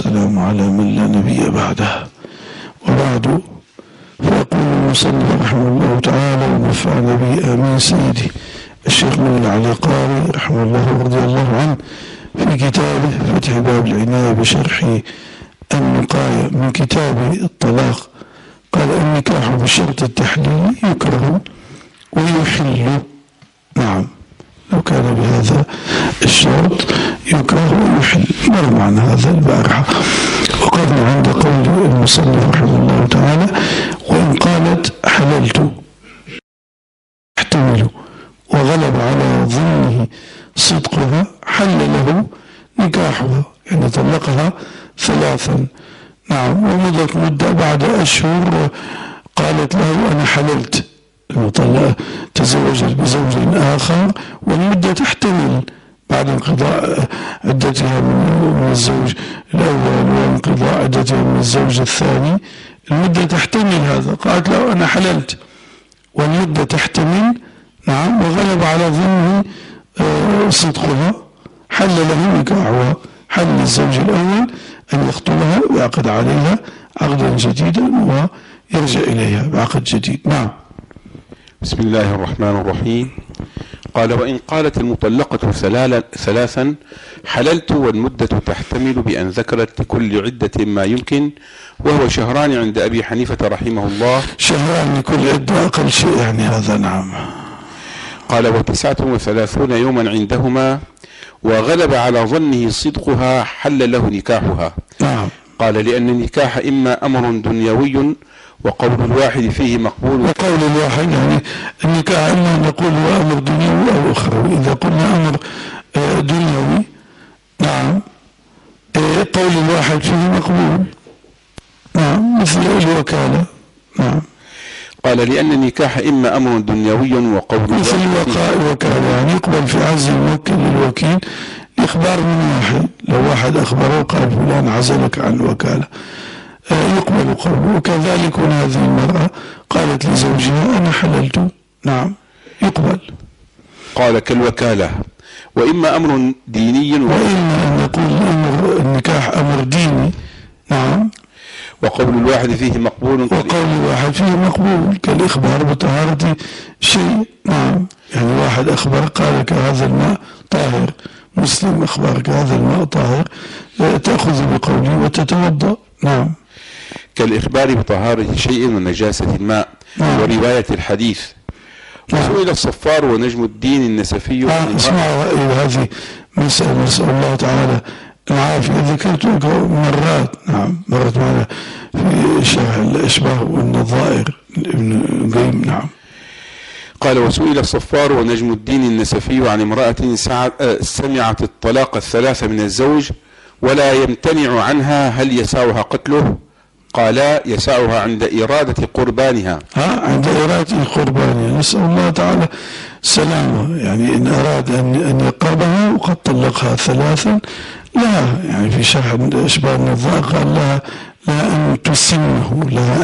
والسلام على من لا نبي بعده، وبعد، فيقول المصنف رحمه الله تعالى ونفعنا به آمين سيدي الشيخ من العليقاري رحمه الله ورضي الله عنه في كتابه فتح باب العناية بشرح النقاية من كتاب الطلاق، قال النكاح بشرط التحليل يكره ويحل. نعم، لو كان بهذا الشرط يكره ويحل، مر معنا هذا البارحة. وقفنا عند قول المصنف رحمه الله تعالى وإن قالت حللت احتمل وغلب على ظنه صدقها حل له نكاحها، يعني طلقها ثلاثا. نعم، ومضت مدة بعد أشهر قالت له أنا حللت، المطلقة تزوجت بزوج آخر والمدة تحتمل بعد انقضاء عدتها من الزوج الأول وانقضاء عدتها من الزوج الثاني، المدة تحتمل هذا. قالت له أنا حللت والمدة تحتمل، نعم، وغلب على ظنه صدقها حل له نكاحها، حل الزوج الأول أن يخطبها ويعقد عليها عقدا جديدا ويرجع إليها بعقد جديد. نعم. بسم الله الرحمن الرحيم. قال وإن قالت المطلقة ثلاثا حللت والمدة تحتمل بأن ذكرت لكل عدة ما يمكن، وهو شهران عند أبي حنيفة رحمه الله. شهران لكل عدة أقل شيء يعني هذا. نعم. قال و39 يوما عندهما، وغلب على ظنه صدقها حل له نكاحها. نعم. قال لأن النكاح إما أمر دنيوي وقول الواحد فيه مقبول. وقول الواحد يعني النكاح إما نقول هو أمر دنيوي أو أخروي. إذا قلنا أمر دنيوي، نعم، قول الواحد فيه مقبول. نعم، مثل الوكالة. نعم. قال لأن النكاح إما أمر دنيوي وقول مثل الوكالة، يعني يقبل في عزل الموكل للوكيل إخبار من واحد. لو واحد أخبره قال فلان عزلك عن الوكالة يقبل قوله. وكذلك هذه المرأة قالت لزوجها أنا حللت، نعم، يقبل. قال كالوكالة. وإما أمر ديني وإما أن نقول النكاح أمر ديني، نعم، وقول الواحد فيه مقبول. وقول الواحد فيه مقبول كالإخبار بطهارة شيء. نعم، يعني واحد أخبر قالك هذا الماء طاهر، مسلم أخبرك هذا الماء طاهر، تأخذ بقوله وتتوضأ. نعم. كالإخبار بطهارة شيء ونجاسة الماء. نعم. ورواية الحديث. نعم. وسئل الصفار ونجم الدين النسفي. اسمعوا هذه مسألة نسأل الله تعالى العافية، ذكرت لكم مرات. نعم، مرت معنا في شرح الأشباه والنظائر ابن القيم. نعم. قال وسئل الصفار ونجم الدين النسفي عن امرأة سمعت الطلاق الثلاث من الزوج ولا يمتنع عنها هل يسعها قتله؟ قال يسعها عند إرادة قربانها. عند إرادة قربانها، نسأل الله تعالى سلامة. يعني إن أراد أن يقربها وقد طلقها ثلاثا لها، يعني في شرح أشباه النظائر قال لها أن تسمه،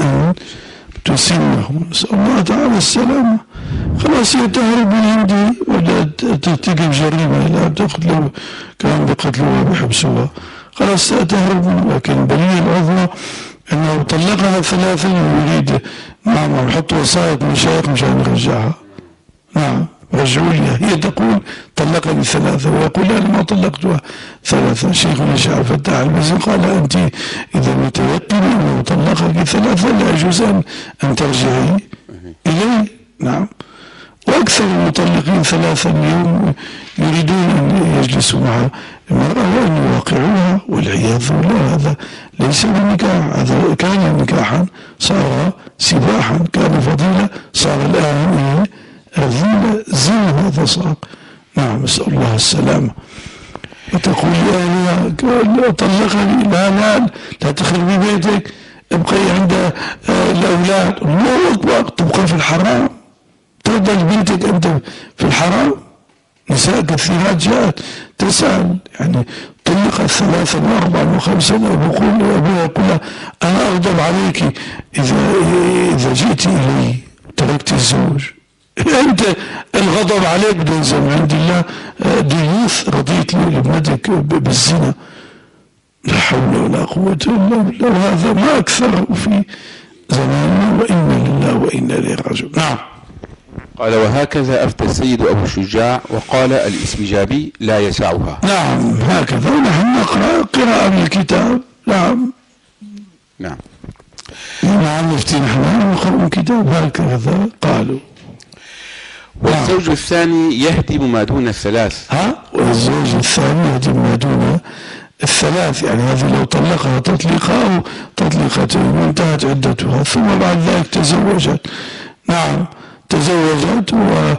نسأل الله تعالى السلامة. خلاص هي تهرب من عندي ولا ترتكب جريمة، لا تأخذ له كان بقتلوها بحبسوها، خلاص تهرب منه. لكن البنية العظمى أنه طلقها ثلاثا ويريد، نعم، يحط وصاية مشايخ مشان يرجعها. نعم، رجعوا لي. هي تقول طلقني ثلاثة ويقول أنا ما طلقتها ثلاثة. شيخنا الشيخ فتاح البزي قال أنت إذا متيقن أنه طلقك ثلاثة لا يجوز أن ترجعي إليه. نعم. وأكثر المطلقين ثلاثا اليوم يريدون أن يجلسوا مع المرأة وأن يواقعوها، والعياذ بالله هذا ليس بنكاح. هذا كان نكاحا صار سباحا، كان فضيلة صار الآن رذيلة، زين هذا صار. نعم، نسأل الله السلامة. وتقول يا طلقني، لا تخربي بيتك، ابقي عند الأولاد. الله أكبر، تبقى في الحرام، تفضل بنتك أنت في الحرام. نساء كثيرات جاءت تسأل، يعني طلقت ثلاثا وأربعا وخمسا، أبوها يقول لها أنا أغضب عليك إذا جئت إلي تركت الزوج. أنت الغضب عليك بينزل عند الله ديوث، رضيت لابنتك بالزنا. لا حول ولا قوة إلا بالله. وهذا ما أكثره في زماننا، وإنا لله وإنا إليه راجعون. نعم. قال وهكذا أفتى السيد أبو الشجاع وقال الإسبجابي لا يسعها. نعم هكذا، ونحن نقرأ قراءة من الكتاب. نعم نعم. نعم نفتي نحن نقرأ من الكتاب هكذا قالوا. والزوج الثاني يهدم ما دون الثلاث. والزوج الثاني يهدم ما دون الثلاث، يعني هذه لو طلقها تطليقة أو تطليقتين وانتهت عدتها ثم بعد ذلك تزوجت. نعم تزوجت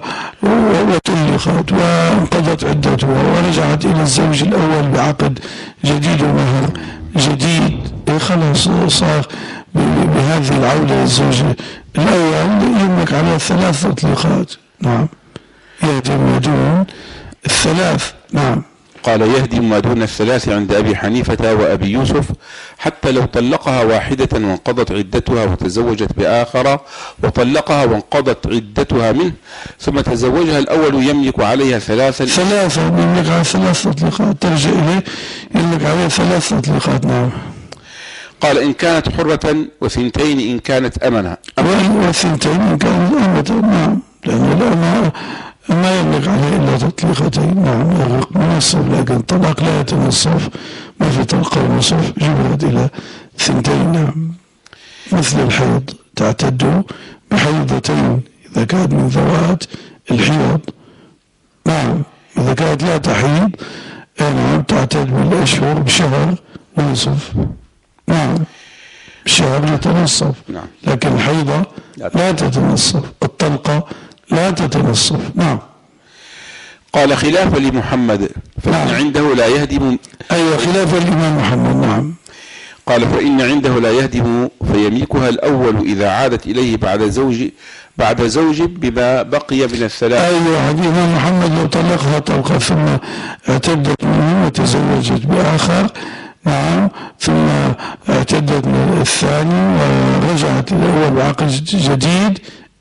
وطلقت وانقضت عدتها ورجعت إلى الزوج الأول بعقد جديد ومهر جديد، خلاص صار بهذه العودة للزوج الأول يملك على 3 تطليقات. نعم يهدم ما دون الثلاث. نعم. قال يهدم ما دون الثلاث عند أبي حنيفة وأبي يوسف حتى لو طلقها واحدة وانقضت عدتها وتزوجت بآخر وطلقها وانقضت عدتها منه ثم تزوجها الأول يملك عليها 3 يملك على 3 تطليقات، ترجع إليه يملك عليها 3 تطليقات. نعم. قال إن كانت حرة وثنتين إن كانت أمنة. وثنتين إن كانت أمنة. نعم لأن الأمة ما يملك عليه إلا تطليقتين. نعم يغرق منصف، لكن الطلاق لا يتنصف، ما في طلقة ونصف، جبرت إلى 2. نعم مثل الحيض تعتد بحيضتين إذا كانت من ذوات الحيض. نعم إذا كانت لا تحيض نعم تعتد بالأشهر بشهر ونصف. نعم الشهر يتنصف لكن الحيضة لا تتنصف، الطلقة لا تتنصف. نعم. قال خلافا لمحمد فإن عنده لا يهدم. أيوة خلافا لإمام محمد. نعم. قال فإن عنده لا يهدم فيملكها الأول إذا عادت إليه بعد زوج بما بقي من الثلاث. أيوة الإمام محمد لو طلقها طلقة ثم اعتدت منه وتزوجت بآخر. نعم ثم اعتدت من الثاني ورجعت الأول بعقد جديد،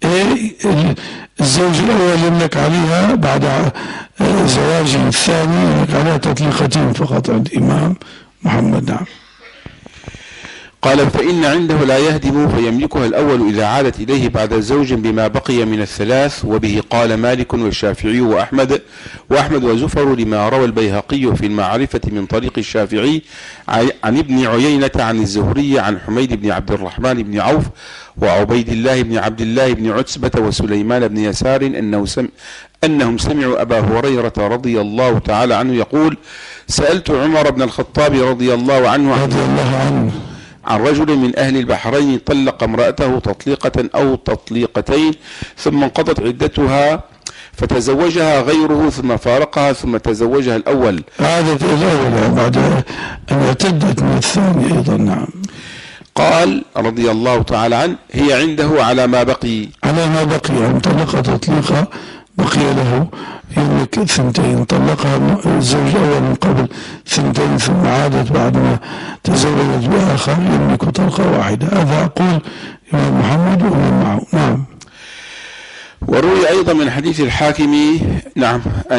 الزوج الأول يملك عليها بعد زواج الثاني يملك عليها تطليقتين فقط عند إمام محمد. نعم. قال فإن عنده لا يهدم فيملكها الأول إذا عادت إليه بعد زوج بما بقي من الثلاث، وبه قال مالك والشافعي وأحمد وزفر لما روى البيهقي في المعرفة من طريق الشافعي عن ابن عيينة عن الزهري عن حميد بن عبد الرحمن بن عوف وعبيد الله بن عبد الله بن عتبة وسليمان بن يسار أنهم سمعوا أبا هريرة رضي الله تعالى عنه يقول سألت عمر بن الخطاب رضي الله عنه عن رجل من أهل البحرين طلق امرأته تطليقة أو تطليقتين ثم انقضت عدتها فتزوجها غيره ثم فارقها ثم تزوجها الأول. عادت الأول بعد أن اعتدت من الثاني أيضا. نعم. قال رضي الله تعالى عنه هي عنده على ما بقي أن طلق تطليقة بقي له يملك 2. طلقها الزوج الأول من قبل 2 ثم عادت بعد ما تزوجت بآخر يملك طلقة واحدة. هذا أقول إمام محمد ومن معه. نعم. وروي أيضا من حديث الحاكم. نعم.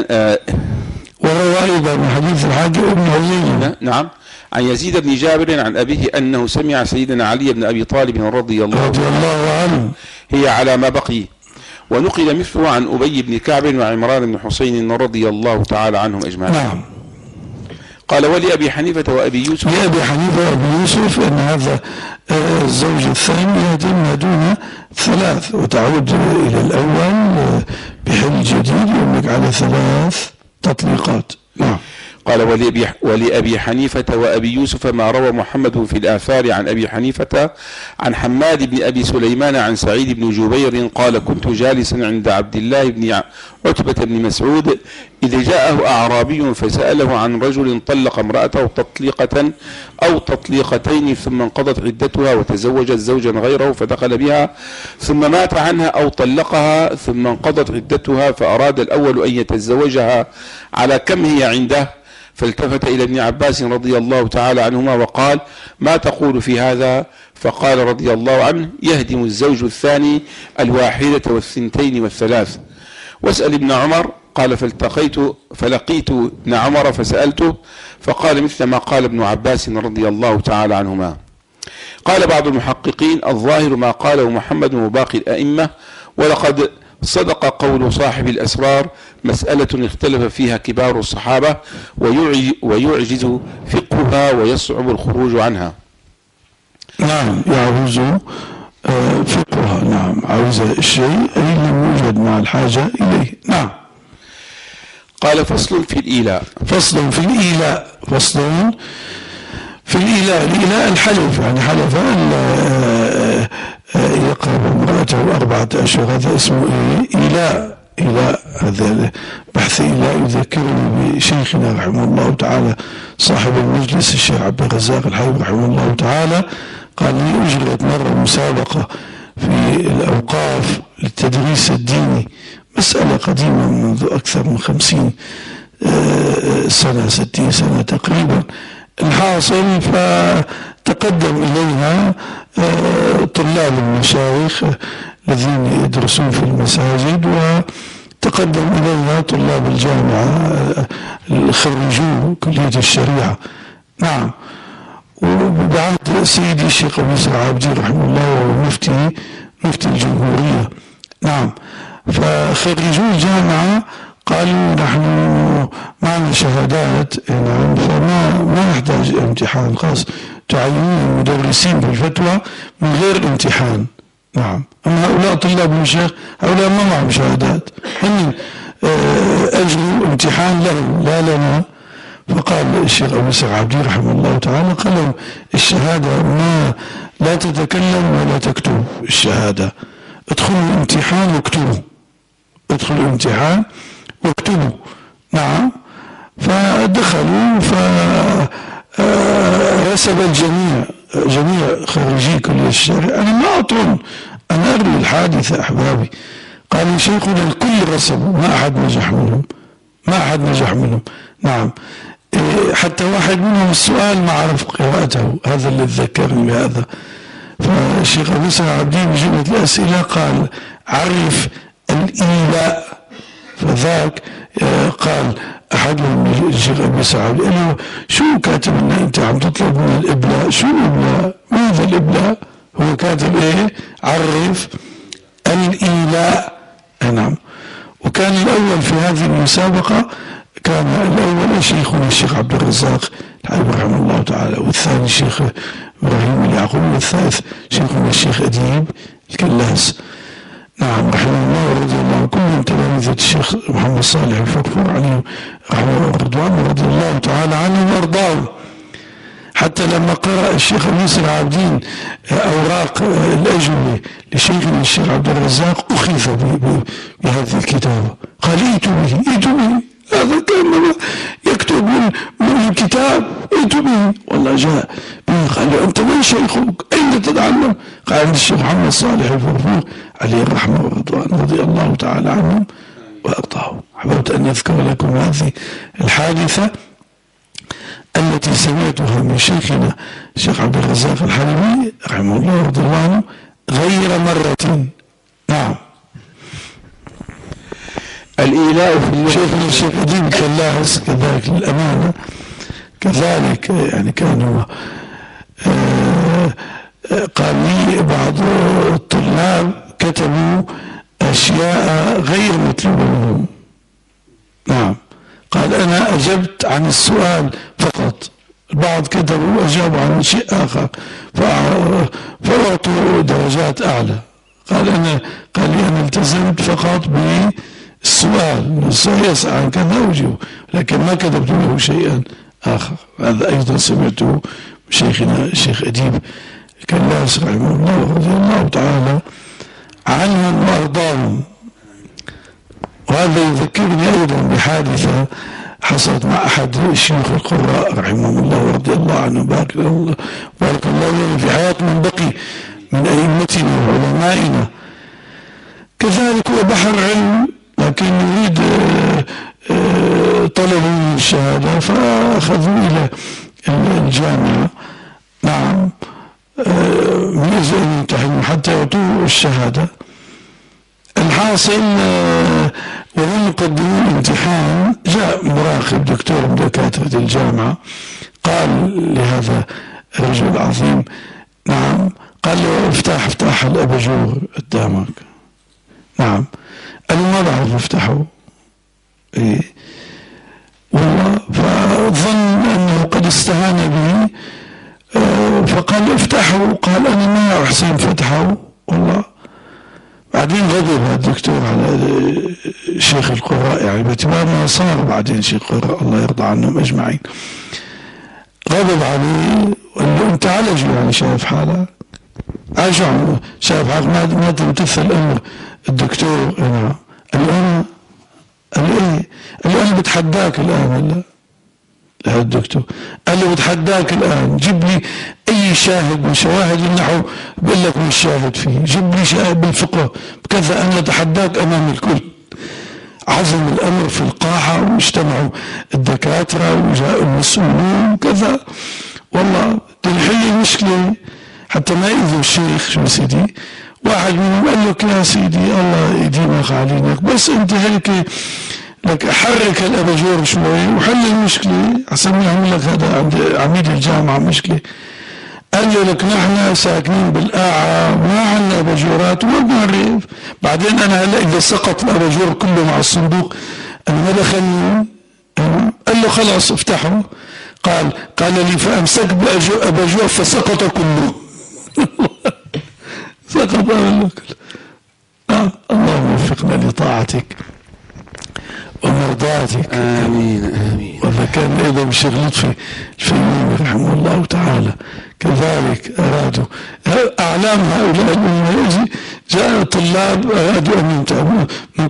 وروي أيضا من حديث الحاكم ابن عزيز. نعم عن يزيد بن جابر عن أبيه أنه سمع سيدنا علي بن أبي طالب رضي الله عنه هي على ما بقي. ونقل مثله عن أبي بن كعب وعمران بن حسين رضي الله تعالى عنهم أجمعين. نعم. قال ولأبي حنيفة وأبي يوسف. لأبي حنيفة وأبي يوسف أن هذا الزوج الثاني يهدم دون 3 وتعود إلى الأول بحل جديد يملك على 3 تطليقات. نعم. قال ولأبي حنيفة وأبي يوسف ما روى محمد في الآثار عن أبي حنيفة عن حماد بن أبي سليمان عن سعيد بن جبير قال كنت جالسا عند عبد الله بن عتبة بن مسعود إذ جاءه أعرابي فسأله عن رجل طلق امرأته تطليقة أو تطليقتين ثم انقضت عدتها وتزوجت زوجا غيره فدخل بها ثم مات عنها أو طلقها ثم انقضت عدتها فأراد الأول أن يتزوجها على كم هي عنده فالتفت إلى ابن عباس رضي الله تعالى عنهما وقال ما تقول في هذا؟ فقال رضي الله عنه يهدم الزوج الثاني 1 و2 و3. واسأل ابن عمر قال فلقيت ابن عمر فسألته فقال مثل ما قال ابن عباس رضي الله تعالى عنهما. قال بعض المحققين الظاهر ما قاله محمد وباقي الأئمة، ولقد صدق قول صاحب الأسرار مسألة اختلف فيها كبار الصحابة ويعجز فقهها ويصعب الخروج عنها. نعم، يعوز فقهها. نعم، عوز الشيء أي لم يوجد مع الحاجة إليه. نعم. قال فصل في الإيلاء. فصل في الإيلاء. فصل في الإيلاء. الإيلاء الحلف، يعني حلف يقرب امرأته 4 أشهر، هذا اسمه إيلاء. إيلاء، هذا بحث إيلاء يذكرني بشيخنا رحمه الله تعالى صاحب المجلس الشيخ عبد الرزاق الحبيب رحمه الله تعالى. قال لي أجرت مرة مسابقة في الأوقاف للتدريس الديني، مسألة قديمة منذ أكثر من 50 سنة 60 سنة تقريبا. الحاصل فتقدم إليها طلاب المشايخ الذين يدرسون في المساجد، وتقدم إليها طلاب الجامعة خريجو كلية الشريعة. نعم. وبعد سيدي الشيخ أبو يسر عابدين رحمه الله وهو مفتي الجمهورية. نعم. فخريجو الجامعة قالوا نحن معنا شهادات، نعم، فما نحتاج امتحان خاص، تعينون المدرسين بالفتوى من غير امتحان. نعم. أما هؤلاء طلاب المشايخ هؤلاء ما معهم شهادات، هم أجروا امتحان لهم لا لنا. فقال الشيخ أبو يسر عابدين رحمه الله تعالى قال لهم الشهادة ما لا تتكلم ولا تكتب الشهادة، ادخلوا الامتحان واكتبوا، ادخلوا الامتحان واكتبوا. نعم. فدخلوا فرسب الجميع، جميع خريجي كلية الشريعة. أنا ما أطول، أنا أروي الحادثة أحبابي. قال شيخنا الكل رسبوا، ما أحد نجح منهم، ما أحد نجح منهم. نعم. حتى واحد منهم السؤال ما عرف قراءته، هذا اللي ذكرني بهذا. فالشيخ أبو يسر عابدين بجملة الأسئلة قال عرف الإيلاء، فذاك قال أحدهم الشيخ أبو يسر عابدين قال له شو كاتب لنا أنت عم تطلب من الإبلاء؟ شو الإبلاء؟ ماذا الإبلاء؟ هو كاتب إيه؟ عرف الإيلاء. نعم. وكان الأول في هذه المسابقة، كان الأول شيخنا الشيخ عبد الرزاق الحبيب رحمه الله تعالى، والثاني الشيخ إبراهيم اليعقوبي، والثالث شيخنا الشيخ أديب الكلاس. نعم، رحمه الله ورضي الله عنه، كلهم تلاميذ الشيخ محمد صالح الفقفور عليه رحمه الله رضي الله تعالى عنه وارضاه. حتى لما قرأ الشيخ أبو يسر عابدين أوراق الأجوبة لشيخنا الشيخ عبد الرزاق أخذ بهذه الكتابة، قال ائتوا به، هذا كان يكتب من الكتاب، ائتوا به. والله جاء به قال له أنت من شيخك؟ أين تتعلم؟ قال عند الشيخ محمد صالح الفرفور عليه الرحمة والرضوان رضي الله تعالى عنهم وأرضاه. حببت أن أذكر لكم هذه الحادثة التي سمعتها من شيخنا الشيخ عبد الرزاق الحلبي رحمه الله ورضي الله عنه غير مرة. نعم. الإيلاء في شيخنا الشيخ أديب الكلاس كذلك للأمانة، كذلك يعني كانوا قال لي بعض الطلاب كتبوا أشياء غير مطلوبة منهم. نعم. قال أنا أجبت عن السؤال فقط، البعض كتبوا أجابوا عن شيء آخر فأعطوا درجات أعلى. قال لي أنا التزمت فقط بالسؤال يسأل عن كذا وجهه، لكن ما كتبت له شيئا آخر. هذا أيضا سمعته شيخنا الشيخ أديب الكلاس رحمه الله رضي الله تعالى عنهم وأرضاهم. وهذا يذكرني أيضا بحادثة حصلت مع أحد الشيوخ القراء رحمهم الله ورضي الله عنه، بارك الله لنا في حياة من بقي من أئمتنا وعلمائنا. كذلك هو بحر علم لكن يريد طلب الشهادة، فأخذوا إلى الجامعة. نعم. من أجل أن يمتحنوا حتى يعطوا الشهادة. الحاصل وهم يقدمون امتحان، جاء مراقب دكتور من دكاترة الجامعة قال لهذا الرجل العظيم نعم، قال له افتح الأباجور قدامك. نعم. قال له ما بعرف افتحه. إيه والله، فظن أنه قد استهان به فقال افتحه، قال أنا ما أحسن فتحه والله. بعدين غضب هذا الدكتور على شيخ القراء، يعني باعتبار ما صار بعدين شيخ القراء الله يرضى عنهم أجمعين، غضب عليه وقال له أنت على يعني شايف حالك؟ عايشة شايف حالك ما تمتثل أمر الدكتور. أنا قال له إيه؟ قال له أنا بتحداك الآن. هذا الدكتور قال له بتحداك الآن، جيب لي أي شاهد من شواهد النحو بقول لك مش شاهد فيه، جيب لي شاهد بالفقه بكذا، أنا أتحداك أمام الكل. عزم الأمر في القاعة واجتمعوا الدكاترة وجاءوا المسؤولون وكذا، والله تنحل المشكلة حتى ما يؤذوا الشيخ. شو سيدي واحد منهم قال لك يا سيدي الله يديمك علينا، بس أنت هيك لك حرك الأباجور شوي وحل المشكلة، حسن يعمل لك هذا عند عميد الجامعة مشكلة. قال له لك نحن ساكنين بالقاعة ما عندنا أباجورات وما بنعرف، بعدين أنا هلا إذا سقط الأباجور كله مع الصندوق أنا ما دخلني. قال له خلاص افتحه. قال لي فأمسك بأباجور فسقط كله. سقط كله. اللهم وفقنا لطاعتك ومرضاتك. آمين آمين. وإذا كان أيضا شيخ لطفي الفيومي رحمه الله تعالى كذلك أرادوا أعلام هؤلاء الأمة، جاء طلاب أرادوا أن يمتحنوا من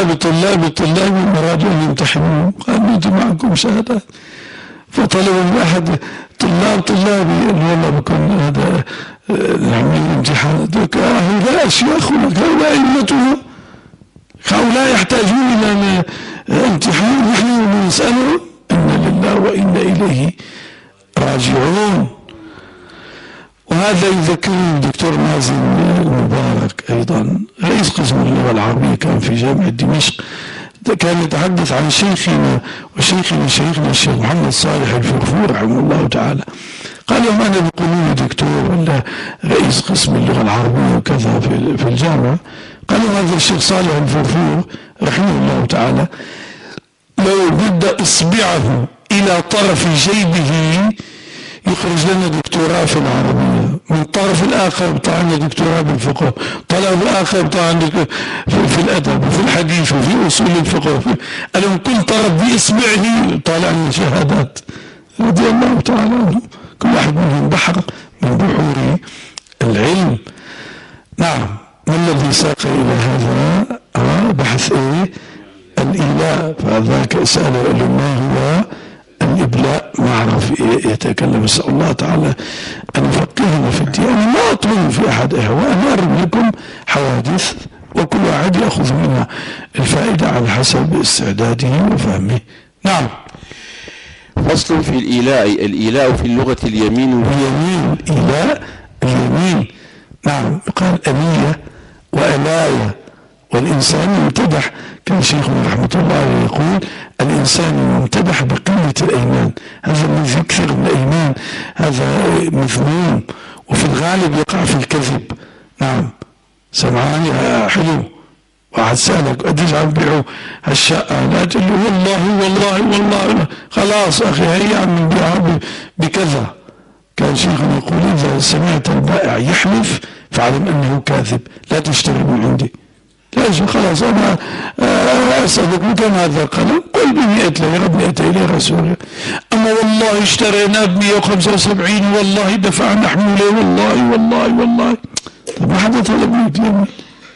طلاب أرادوا أن يمتحنوا، قالوا أنتم معكم شهادات، فطلبوا من أحد طلابي أن والله بكون هذا نعمل امتحان. هؤلاء أشياخنا، هؤلاء أئمتنا، هؤلاء يحتاجون إلى امتحان، نحن نسأله إنا لله وإنا إليه راجعون. وهذا يذكرني الدكتور مازن المبارك أيضا رئيس قسم اللغة العربية كان في جامعة دمشق، كان يتحدث عن شيخنا شيخنا الشيخ محمد صالح الفرفور رحمه الله تعالى. قال لهم أنا بيقولوا لي دكتور ولا رئيس قسم اللغة العربية وكذا في الجامعة، قالوا هذا الشيخ صالح الفرفور رحمه الله تعالى لو مد إصبعه إلى طرف جيبه يخرج لنا دكتوراه في العربية، من الطرف الآخر بتاعنا دكتوراه بالفقه، طرف الآخر بتاعنا في الأدب وفي الحديث وفي أصول الفقه، قالوا كل طرف بإصبعه طالع لنا شهادات رضي الله تعالى عنه، كل واحد منهم بحر من بحور العلم. نعم. ما الذي ساق إلى هذا؟ بحث إيه؟ الإيلاء. فذاك سأل ما هو الإبلاء، ما عرف يتكلم. أسأل الله تعالى أن يفقهنا في الدين. أنا ما أطلب في أحد وأنا أرم لكم حوادث وكل واحد يأخذ منها الفائدة على حسب استعداده وفهمه. نعم. فصل في الإيلاء. الإيلاء في اللغة اليمين واليمين. إيلاء اليمين. نعم. يقال أنية وألاية. والإنسان يمتدح، كان شيخنا رحمة الله عليه يقول الإنسان يمتدح بقلة الأيمان، هذا الذي يكثر من الأيمان هذا مذموم، وفي الغالب يقع في الكذب. نعم. سمعاني حلو، واحد سألك قديش عم بيعوا هالشقة، لا تقول له والله خلاص أخي هي عم نبيعها بكذا. كان شيخنا يقول إذا سمعت البائع يحلف فاعلم أنه كاذب، لا تشتري من عندي. ليش؟ خلاص أنا أسألك بكم هذا القلم؟ قل ب100 ليرة 200 ليرة سوريا. أما والله اشترينا ب175 والله دفعنا حمولة والله. طب ما حدا طلب منك يمين.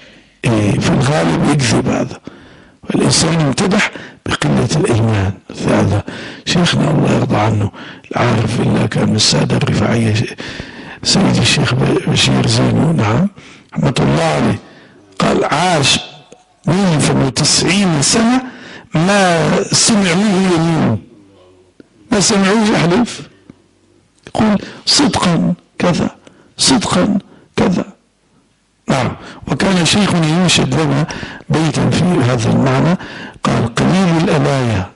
إيه في الغالب يكذب هذا، والإنسان يمتدح بقلة الإيمان. هذا شيخنا الله يرضى عنه العارف بالله كان من السادة الرفاعية سيدي الشيخ بشير زينو، نعم رحمة الله عليه، قال عاش 90 سنة ما سمع منه يمين، ما سمعوه يحلف، يقول صدقا كذا. نعم. وكان شيخنا ينشد لنا بيتا في هذا المعنى، قال: قليل الألايا،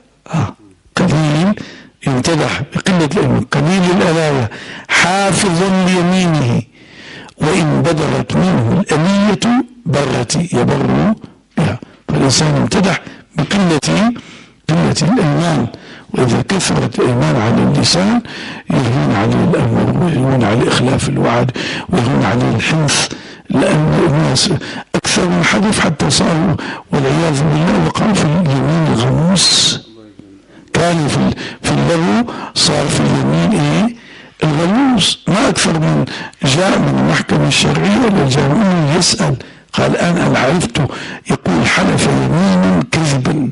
قليل يمتدح بقلة الإيمان، قليل الألايا حافظ ليمينه وإن بدرت منه الألية برت يبر بها. فالإنسان يمتدح بقلة الإيمان، وإذا كثرت الإيمان على اللسان يهون عليه الأمر ويهون عليه إخلاف الوعد ويهون عليه الحنث، لأن الناس أكثر من حدث حتى صاروا والعياذ بالله وقعوا في اليمين الغموس. كانوا في اللغو، صار في اليمين الغموس. ما أكثر من جاء من المحكمة الشرعية للجامعين يسأل، قال: أنا عرفت، يقول: حلف يمينا كذبا،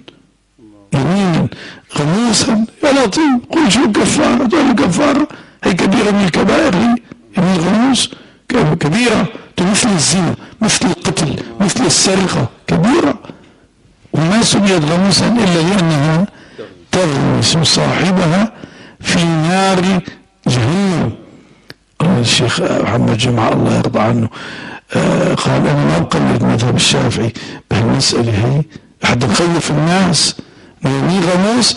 يمينا غموسا. يا لطيف، قل شو كفارة؟ تقول كفارة هي كبيرة من الكبائر، هي يمين غموس كبيرة، مثل الزنا، مثل القتل، مثل السرقة، كبيرة. وما سميت غموسا إلا لأنها تغمس صاحبها في نار جهنم. الشيخ محمد جمعة الله يرضى عنه قال: أنا ما بقلد مذهب الشافعي بهالمسألة هي، حتى نخوف الناس. يمين غموس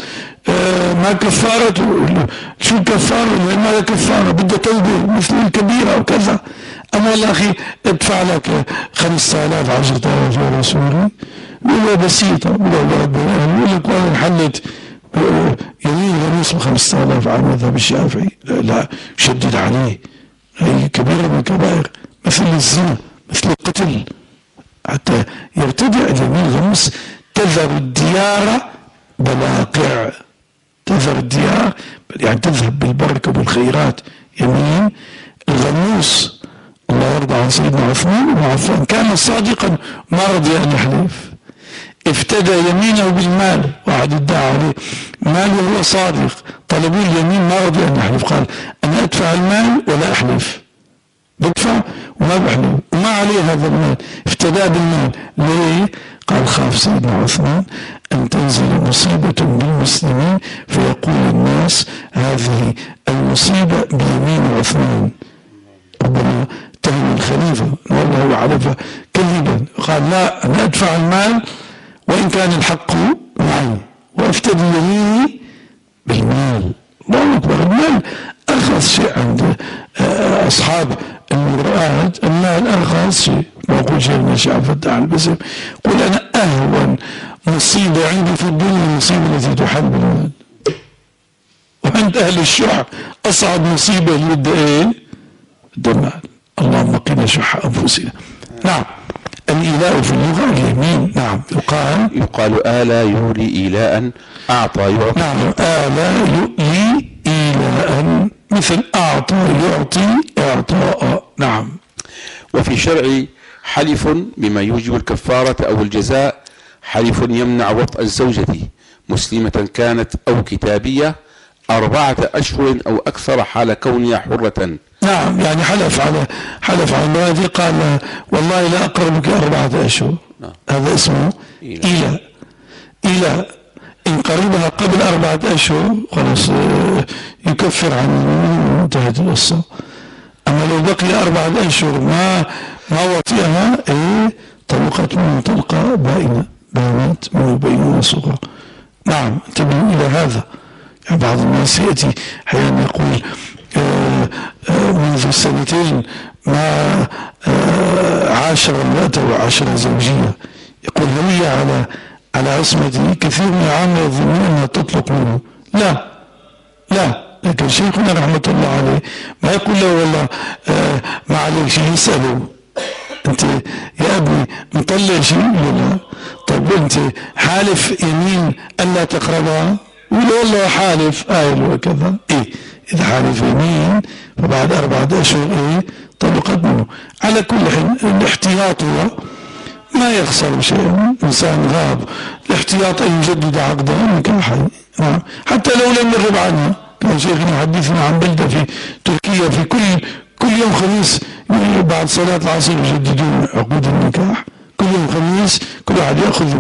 ما كفارته، شو الكفارة؟ ما كفارة، بدها توبة مثل الكبيرة وكذا. أما والله أخي ادفع لك 5000 10,000 يا رسولي، ولا بسيطة ولا يقول لك والله انحلت يمين غموس ب5000 على مذهب الشافعي. لا، شدد عليه، هي كبيرة من الكبائر، مثل الزنا، مثل القتل، حتى يرتدع اليمين غموس. تذر الديار بلاقع، تذر الديار يعني تذهب بالبركة والخيرات. يمين الغموس. الله يرضى عن سيدنا عثمان بن عفان، كان صادقا ما رضي أن يحلف، افتدى يمينه بالمال. واحد ادعى عليه مال وهو صادق، طلبوا اليمين ما رضي أن يحلف، قال: أنا أدفع المال ولا أحلف، بدفع وما بحلف وما عليه هذا المال، افتدى بالمال. ليه؟ قال: خاف سيدنا عثمان أن تنزل مصيبة بالمسلمين فيقول الناس هذه المصيبة بيمين عثمان، ربما اتهم الخليفة والله حلف كذبا. قال: لا، أنا أدفع المال وإن كان الحق معي وأفتدي يميني بالمال. الله أكبر. المال أرخص شيء عند أصحاب المرآت، المال أرخص شيء. وأقول شيخنا الشيخ عبد الفتاح البسم يقول: أنا أهون مصيبة عندي في الدنيا المصيبة التي تحل بالمال، وعند أهل الشح أصعب مصيبة اللي بدها إيه؟ المال. اللهم قنا شح أنفسنا. نعم. الإيلاء في اللغة اليمين. نعم. يقال آلى يولي إيلاء، أعطى يعطي. نعم. آلى يؤلي إيلاء، مثل أعطى يعطي إعطاء. نعم. وفي شرع حلف بما يوجب الكفارة أو الجزاء، حلف يمنع وطأ الزوجة مسلمة كانت أو كتابية 4 أشهر أو أكثر حال كونها حرة. نعم، يعني حلف على هذه، قال: والله لا أقربك 4 أشهر. هذا اسمه إيلاء. إن قربها قبل 4 أشهر خلاص يكفر عن انتهت القصة. أما لو بقي 4 أشهر ما وطئها، طلقت منه طلقة بائنة، بينات منه بينونة صغرى. نعم. انتبهوا إلى هذا. يعني بعض الناس يأتي أحيانا يقول منذ 2 ما عاشر امرأته وعاشرة زوجية، يقول: هي على عصمته. كثير من العامة يظنون أنها تطلق منه. لا، لكن شيخنا رحمة الله عليه ما يقول له والله ما عليك شيء، يسأله: أنت يا ابني مطلع شيء؟ لا. طيب أنت حالف يمين ألا تقربها؟ يقول: والله حالف وكذا. إذا حالف يمين فبعد 4 أشهر طلقت منه. على كل حال الاحتياط هو ما يخسر شيئا. إنسان غاب، الاحتياط أن يجدد عقده نكاحا. نعم. حتى لو لم يغب عنها. كان شيخنا يحدثنا عن بلدة في تركيا في كل يوم خميس بعد صلاة العصر يجددون عقود النكاح. كل يوم خميس كل واحد يأخذ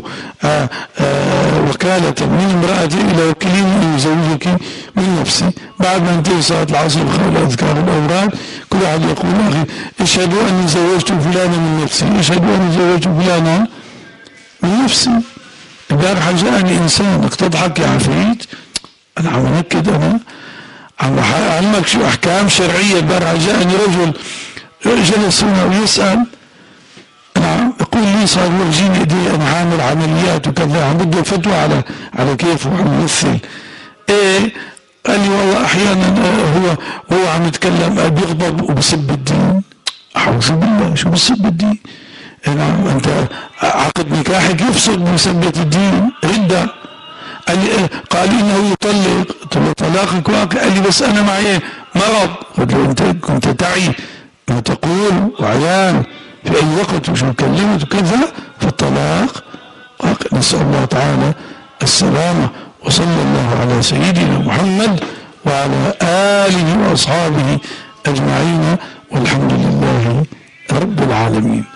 وكالة من امرأته إلى وكيل يزوجك من نفسه. بعد ما انتهي صلاة العصر وخلال أذكار الأوراد كل واحد يقول أخي اشهدوا أني زوجت فلانا من نفسي، اشهدوا أني زوجت فلانا من نفسي. البارحة جاءني إنسان تضحك يا عفريت، أنا عم أنكد، أنا عم أعلمك شو أحكام شرعية. البارحة جاءني رجل جلس هنا ويسأل، نعم، يقول لي صار يورجيني ايدي انا عامل عمليات وكذا، عم بده فتوى على كيف عم يمثل. ايه؟ قال لي والله احيانا هو عم يتكلم بيغضب وبسب الدين. اعوذ بالله، شو بسب الدين؟ نعم، انت عقد نكاحك يفسد بمسبة الدين، ردة. قال لي انه يطلق، قلت له طلاقك واقع. قال لي بس انا معي مرض. قلت له انت كنت تعي ما تقول وعيان في اي وقت وشو كلمت وكذا، فالطلاق واقع. نسأل الله تعالى السلامة، وصلى الله على سيدنا محمد وعلى آله وأصحابه أجمعين، والحمد لله رب العالمين.